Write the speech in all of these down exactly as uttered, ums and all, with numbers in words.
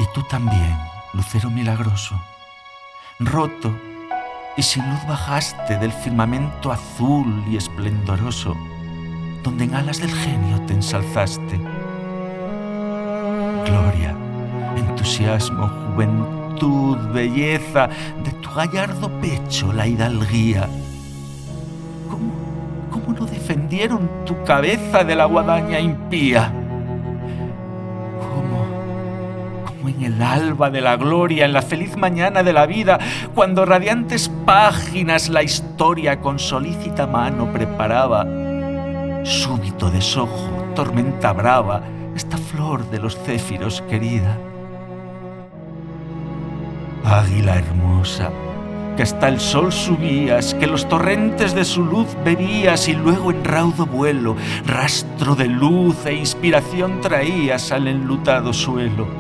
tú también, lucero milagroso, roto y sin luz bajaste del firmamento azul y esplendoroso, donde en alas del genio te ensalzaste. Gloria, entusiasmo, juventud, belleza, de tu gallardo pecho la hidalguía. ¿Cómo, cómo no defendieron tu cabeza de la guadaña impía? En el alba de la gloria, en la feliz mañana de la vida, cuando radiantes páginas la historia con solícita mano preparaba, súbito desojo, tormenta brava, esta flor de los céfiros querida. Águila hermosa, que hasta el sol subías, que los torrentes de su luz bebías y luego en raudo vuelo, rastro de luz e inspiración traías al enlutado suelo.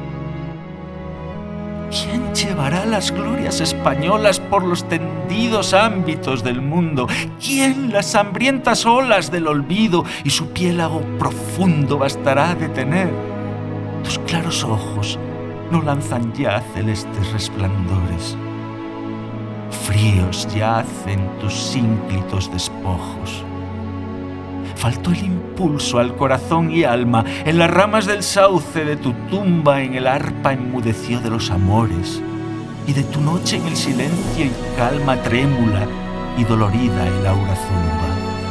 ¿Quién llevará las glorias españolas por los tendidos ámbitos del mundo? ¿Quién las hambrientas olas del olvido y su piélago profundo bastará a detener? Tus claros ojos no lanzan ya celestes resplandores. Fríos yacen tus ínclitos despojos. Faltó el impulso al corazón y alma, en las ramas del sauce de tu tumba en el arpa enmudeció de los amores, y de tu noche en el silencio y calma trémula y dolorida el aura zumba.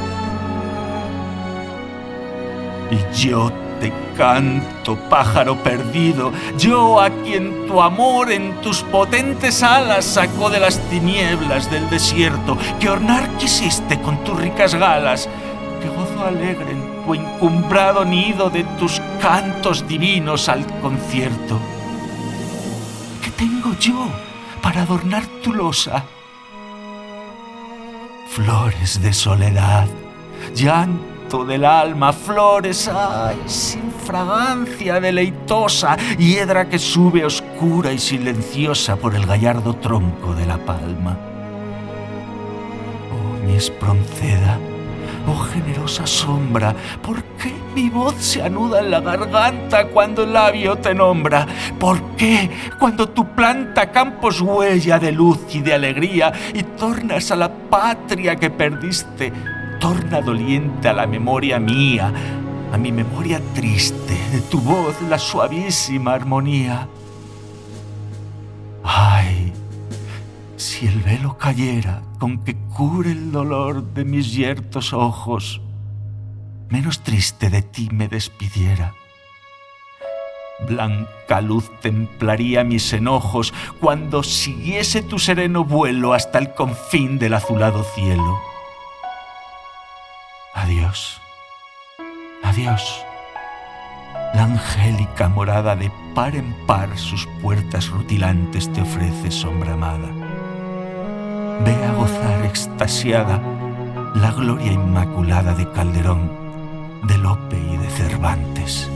Y yo te canto, pájaro perdido, yo a quien tu amor en tus potentes alas sacó de las tinieblas del desierto, que ornar quisiste con tus ricas galas, que gozo alegre en tu encumbrado nido de tus cantos divinos al concierto. ¿Qué tengo yo para adornar tu losa? Flores de soledad, llanto del alma, flores, ay, sin fragancia deleitosa, hiedra que sube oscura y silenciosa por el gallardo tronco de la palma. Oh, mi Espronceda, oh generosa sombra, ¿por qué mi voz se anuda en la garganta cuando el labio te nombra? ¿Por qué cuando tu planta campos huella de luz y de alegría y tornas a la patria que perdiste, torna doliente a la memoria mía, a mi memoria triste, de tu voz la suavísima armonía? ¡Ay! Si el velo cayera con que cure el dolor de mis yertos ojos, menos triste de ti me despidiera. Blanca luz templaría mis enojos cuando siguiese tu sereno vuelo hasta el confín del azulado cielo. Adiós, adiós. La angélica morada de par en par sus puertas rutilantes te ofrece, sombra amada. Ve a gozar extasiada la gloria inmaculada de Calderón, de Lope y de Cervantes.